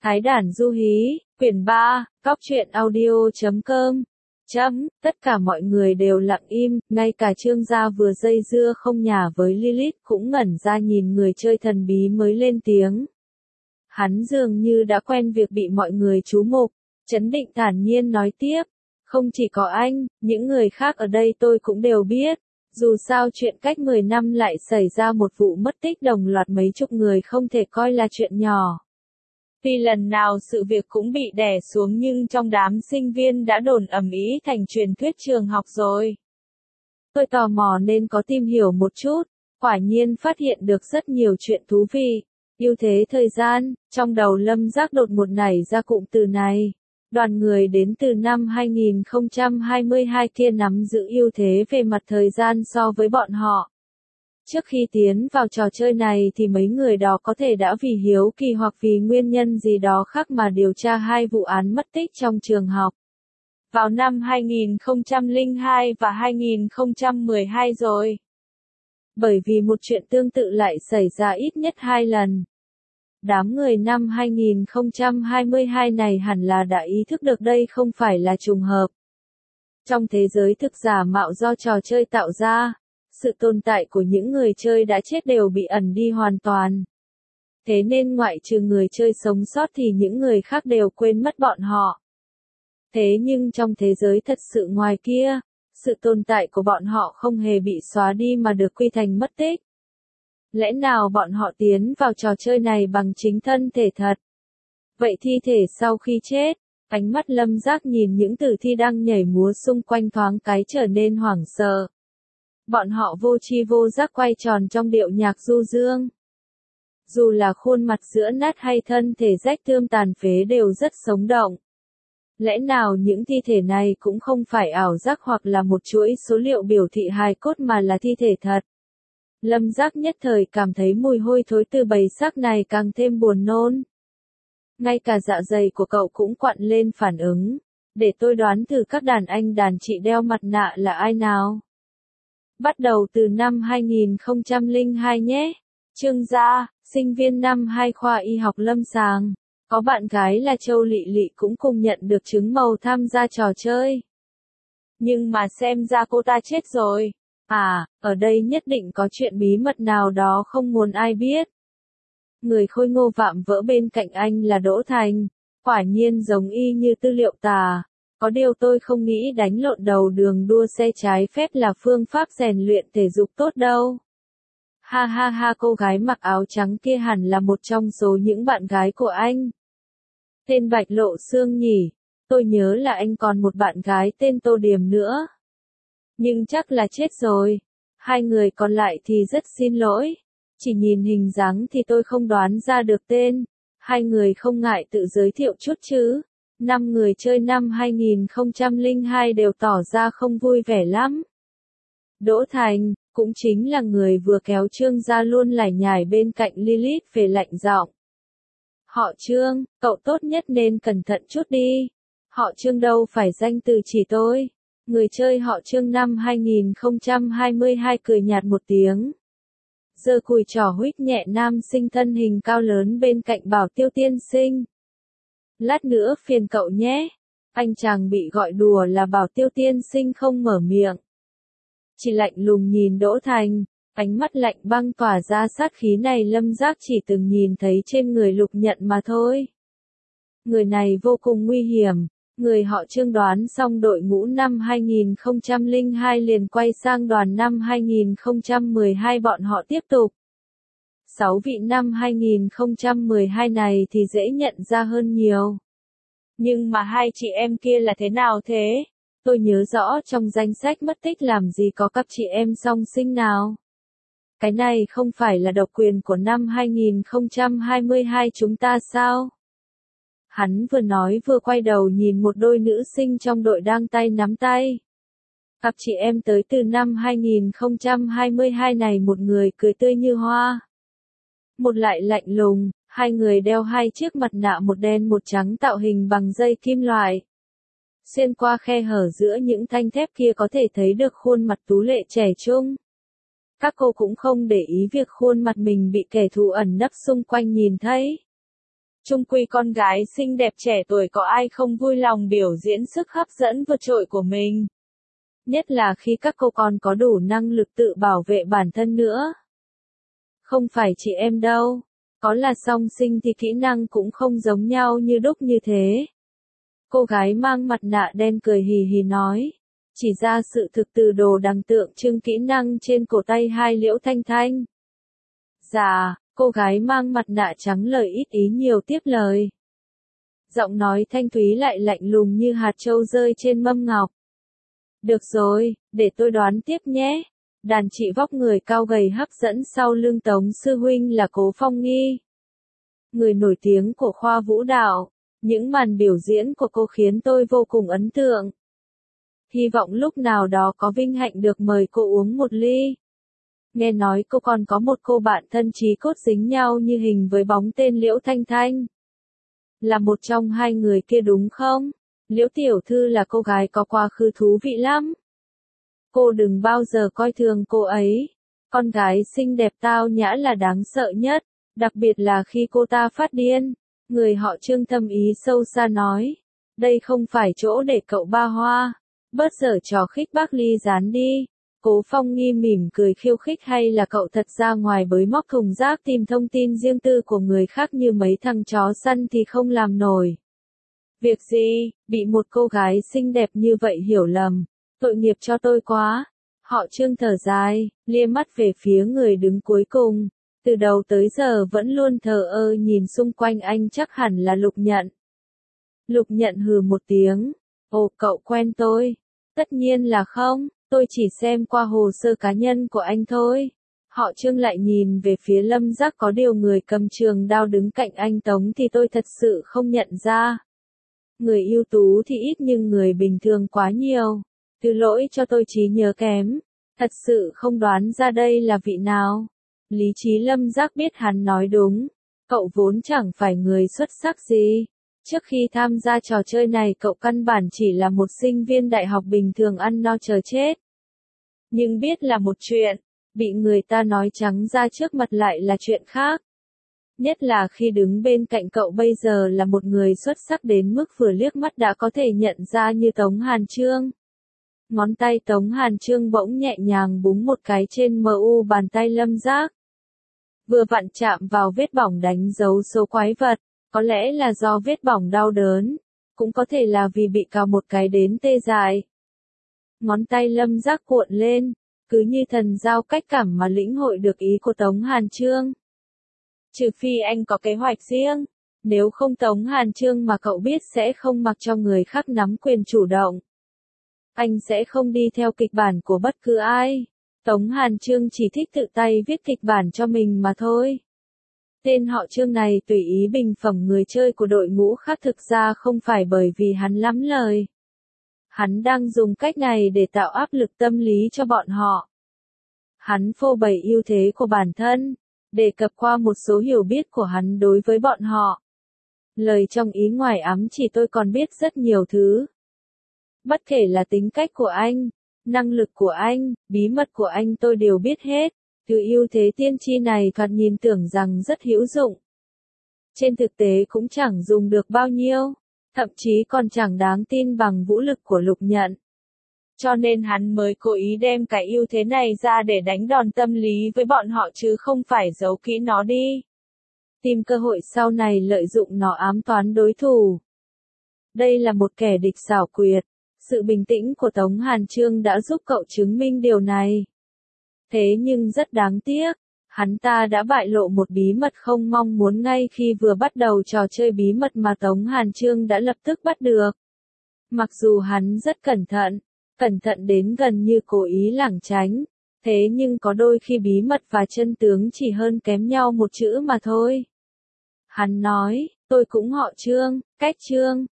Thái Đản Du Hí, quyển 3, cóc truyện audio.com. Tất cả mọi người đều lặng im, ngay cả Trương gia vừa dây dưa không nhả với Lilith cũng ngẩn ra nhìn người chơi thần bí mới lên tiếng. Hắn dường như đã quen việc bị mọi người chú mục, trấn định thản nhiên nói tiếp. Không chỉ có anh, những người khác ở đây tôi cũng đều biết. Dù sao chuyện cách 10 năm lại xảy ra một vụ mất tích đồng loạt mấy chục người không thể coi là chuyện nhỏ. Tuy lần nào sự việc cũng bị đè xuống nhưng trong đám sinh viên đã đồn ầm ĩ thành truyền thuyết trường học rồi. Tôi tò mò nên có tìm hiểu một chút, quả nhiên phát hiện được rất nhiều chuyện thú vị. Ưu thế thời gian, trong đầu Lâm Giác đột ngột nảy ra cụm từ này. Đoàn người đến từ năm 2022 kia nắm giữ ưu thế về mặt thời gian so với bọn họ. Trước khi tiến vào trò chơi này thì mấy người đó có thể đã vì hiếu kỳ hoặc vì nguyên nhân gì đó khác mà điều tra 2 vụ án mất tích trong trường học. Vào năm 2002 và 2012 rồi. Bởi vì một chuyện tương tự lại xảy ra ít nhất 2 lần. Đám người năm 2022 này hẳn là đã ý thức được đây không phải là trùng hợp. Trong thế giới thực giả mạo do trò chơi tạo ra, sự tồn tại của những người chơi đã chết đều bị ẩn đi hoàn toàn. Thế nên ngoại trừ người chơi sống sót thì những người khác đều quên mất bọn họ. Thế nhưng trong thế giới thật sự ngoài kia, sự tồn tại của bọn họ không hề bị xóa đi mà được quy thành mất tích. Lẽ nào bọn họ tiến vào trò chơi này bằng chính thân thể thật? Vậy thi thể sau khi chết, ánh mắt Lâm Giác nhìn những tử thi đang nhảy múa xung quanh thoáng cái trở nên hoảng sợ. Bọn họ vô tri vô giác quay tròn trong điệu nhạc du dương. Dù là khuôn mặt giữa nát hay thân thể rách tươm tàn phế đều rất sống động. Lẽ nào những thi thể này cũng không phải ảo giác hoặc là một chuỗi số liệu biểu thị hài cốt mà là thi thể thật? Lâm Giác nhất thời cảm thấy mùi hôi thối từ bầy xác này càng thêm buồn nôn. Ngay cả dạ dày của cậu cũng quặn lên phản ứng. Để tôi đoán thử các đàn anh đàn chị đeo mặt nạ là ai nào? Bắt đầu từ năm 2002 nhé. Trương gia, sinh viên năm 2 khoa y học lâm sàng. Có bạn gái là Châu Lị Lị cũng cùng nhận được chứng màu tham gia trò chơi. Nhưng mà xem ra cô ta chết rồi. À, ở đây nhất định có chuyện bí mật nào đó không muốn ai biết. Người khôi ngô vạm vỡ bên cạnh anh là Đỗ Thành. Quả nhiên giống y như tư liệu tà. Có điều tôi không nghĩ đánh lộn đầu đường đua xe trái phép là phương pháp rèn luyện thể dục tốt đâu. Ha ha ha, cô gái mặc áo trắng kia hẳn là một trong số những bạn gái của anh. Tên Bạch Lộ Xương nhỉ? Tôi nhớ là anh còn một bạn gái tên Tô Điềm nữa. Nhưng chắc là chết rồi. 2 người còn lại thì rất xin lỗi. Chỉ nhìn hình dáng thì tôi không đoán ra được tên. 2 người không ngại tự giới thiệu chút chứ. 5 người chơi năm 2002 đều tỏ ra không vui vẻ lắm. Đỗ Thành, cũng chính là người vừa kéo Trương ra luôn lải nhải bên cạnh Lilith về lạnh giọng. Họ Trương, cậu tốt nhất nên cẩn thận chút đi. Họ Trương đâu phải danh từ chỉ tôi. Người chơi họ Trương năm 2022 cười nhạt một tiếng. Giơ cùi trỏ huých nhẹ nam sinh thân hình cao lớn bên cạnh Bảo Tiêu tiên sinh. Lát nữa phiền cậu nhé. Anh chàng bị gọi đùa là Bảo Tiêu tiên sinh không mở miệng. Chỉ lạnh lùng nhìn Đỗ Thành, ánh mắt lạnh băng tỏa ra sát khí này Lâm Giác chỉ từng nhìn thấy trên người Lục Nhận mà thôi. Người này vô cùng nguy hiểm. Người họ Trương đoán xong đội ngũ năm 2002 liền quay sang đoàn năm 2012 bọn họ tiếp tục. 6 vị năm 2012 này thì dễ nhận ra hơn nhiều. Nhưng mà 2 chị em kia là thế nào thế? Tôi nhớ rõ trong danh sách mất tích làm gì có cặp chị em song sinh nào. Cái này không phải là độc quyền của năm 2022 chúng ta sao? Hắn vừa nói vừa quay đầu nhìn một đôi nữ sinh trong đội đang tay nắm tay. Cặp chị em tới từ năm 2022 này một người cười tươi như hoa. Một lại lạnh lùng, 2 người đeo 2 chiếc mặt nạ một đen một trắng tạo hình bằng dây kim loại. Xuyên qua khe hở giữa những thanh thép kia có thể thấy được khuôn mặt tú lệ trẻ trung. Các cô cũng không để ý việc khuôn mặt mình bị kẻ thù ẩn nấp xung quanh nhìn thấy. Chung quy con gái xinh đẹp trẻ tuổi có ai không vui lòng biểu diễn sức hấp dẫn vượt trội của mình. Nhất là khi các cô còn có đủ năng lực tự bảo vệ bản thân nữa. Không phải chị em đâu. Có là song sinh thì kỹ năng cũng không giống nhau như đúc như thế. Cô gái mang mặt nạ đen cười hì hì nói. Chỉ ra sự thực từ đồ đằng tượng trưng kỹ năng trên cổ tay hai Liễu Thanh Thanh. Dạ, cô gái mang mặt nạ trắng lời ít ý nhiều tiếp lời. Giọng nói thanh thúy lại lạnh lùng như hạt châu rơi trên mâm ngọc. Được rồi, để tôi đoán tiếp nhé. Đàn chị vóc người cao gầy hấp dẫn sau lưng Tống sư huynh là Cố Phong Nghi. Người nổi tiếng của khoa vũ đạo. Những màn biểu diễn của cô khiến tôi vô cùng ấn tượng. Hy vọng lúc nào đó có vinh hạnh được mời cô uống một ly. Nghe nói cô còn có một cô bạn thân chí cốt dính nhau như hình với bóng tên Liễu Thanh Thanh. Là một trong hai người kia đúng không? Liễu tiểu thư là cô gái có quá khứ thú vị lắm. Cô đừng bao giờ coi thường cô ấy. Con gái xinh đẹp tao nhã là đáng sợ nhất, đặc biệt là khi cô ta phát điên. Người họ Trương thâm ý sâu xa nói. Đây không phải chỗ để cậu ba hoa. Bớt giở trò khích bác Ly Gián đi. Cố Phong Nghi mỉm cười khiêu khích hay là cậu thật ra ngoài bới móc thùng rác tìm thông tin riêng tư của người khác như mấy thằng chó săn thì không làm nổi. Việc gì, bị một cô gái xinh đẹp như vậy hiểu lầm, tội nghiệp cho tôi quá. Họ Trương thở dài, lia mắt về phía người đứng cuối cùng, từ đầu tới giờ vẫn luôn thờ ơ nhìn xung quanh anh chắc hẳn là Lục Nhận. Lục Nhận hừ một tiếng, ồ cậu quen tôi, tất nhiên là không. Tôi chỉ xem qua hồ sơ cá nhân của anh thôi. Họ Trương lại nhìn về phía Lâm Giác có điều người cầm trường đao đứng cạnh anh Tống thì tôi thật sự không nhận ra. Người ưu tú thì ít nhưng người bình thường quá nhiều. Thứ lỗi cho tôi trí nhớ kém. Thật sự không đoán ra đây là vị nào. Lý trí Lâm Giác biết hắn nói đúng. Cậu vốn chẳng phải người xuất sắc gì. Trước khi tham gia trò chơi này cậu căn bản chỉ là một sinh viên đại học bình thường ăn no chờ chết. Nhưng biết là một chuyện, bị người ta nói trắng ra trước mặt lại là chuyện khác. Nhất là khi đứng bên cạnh cậu bây giờ là một người xuất sắc đến mức vừa liếc mắt đã có thể nhận ra như Tống Hàn Chương. Ngón tay Tống Hàn Chương bỗng nhẹ nhàng búng một cái trên mu bàn tay Lâm Giác. Vừa vặn chạm vào vết bỏng đánh dấu số quái vật, có lẽ là do vết bỏng đau đớn, cũng có thể là vì bị cào một cái đến tê dại. Ngón tay Lâm Giác cuộn lên, cứ như thần giao cách cảm mà lĩnh hội được ý của Tống Hàn Chương. Trừ phi anh có kế hoạch riêng, nếu không Tống Hàn Chương mà cậu biết sẽ không mặc cho người khác nắm quyền chủ động. Anh sẽ không đi theo kịch bản của bất cứ ai. Tống Hàn Chương chỉ thích tự tay viết kịch bản cho mình mà thôi. Tên họ Trương này tùy ý bình phẩm người chơi của đội ngũ khác thực ra không phải bởi vì hắn lắm lời. Hắn đang dùng cách này để tạo áp lực tâm lý cho bọn họ. Hắn phô bày ưu thế của bản thân, đề cập qua một số hiểu biết của hắn đối với bọn họ. Lời trong ý ngoài ám chỉ tôi còn biết rất nhiều thứ. Bất kể là tính cách của anh, năng lực của anh, bí mật của anh tôi đều biết hết. Thứ ưu thế tiên tri này thoạt nhìn tưởng rằng rất hữu dụng. Trên thực tế cũng chẳng dùng được bao nhiêu, thậm chí còn chẳng đáng tin bằng vũ lực của Lục Nhận. Cho nên hắn mới cố ý đem cái ưu thế này ra để đánh đòn tâm lý với bọn họ chứ không phải giấu kỹ nó đi. Tìm cơ hội sau này lợi dụng nó ám toán đối thủ. Đây là một kẻ địch xảo quyệt. Sự bình tĩnh của Tống Hàn Chương đã giúp cậu chứng minh điều này. Thế nhưng rất đáng tiếc, hắn ta đã bại lộ một bí mật không mong muốn ngay khi vừa bắt đầu trò chơi bí mật mà Tống Hàn Chương đã lập tức bắt được. Mặc dù hắn rất cẩn thận đến gần như cố ý lảng tránh, thế nhưng có đôi khi bí mật và chân tướng chỉ hơn kém nhau một chữ mà thôi. Hắn nói, tôi cũng họ Trương, cách Trương,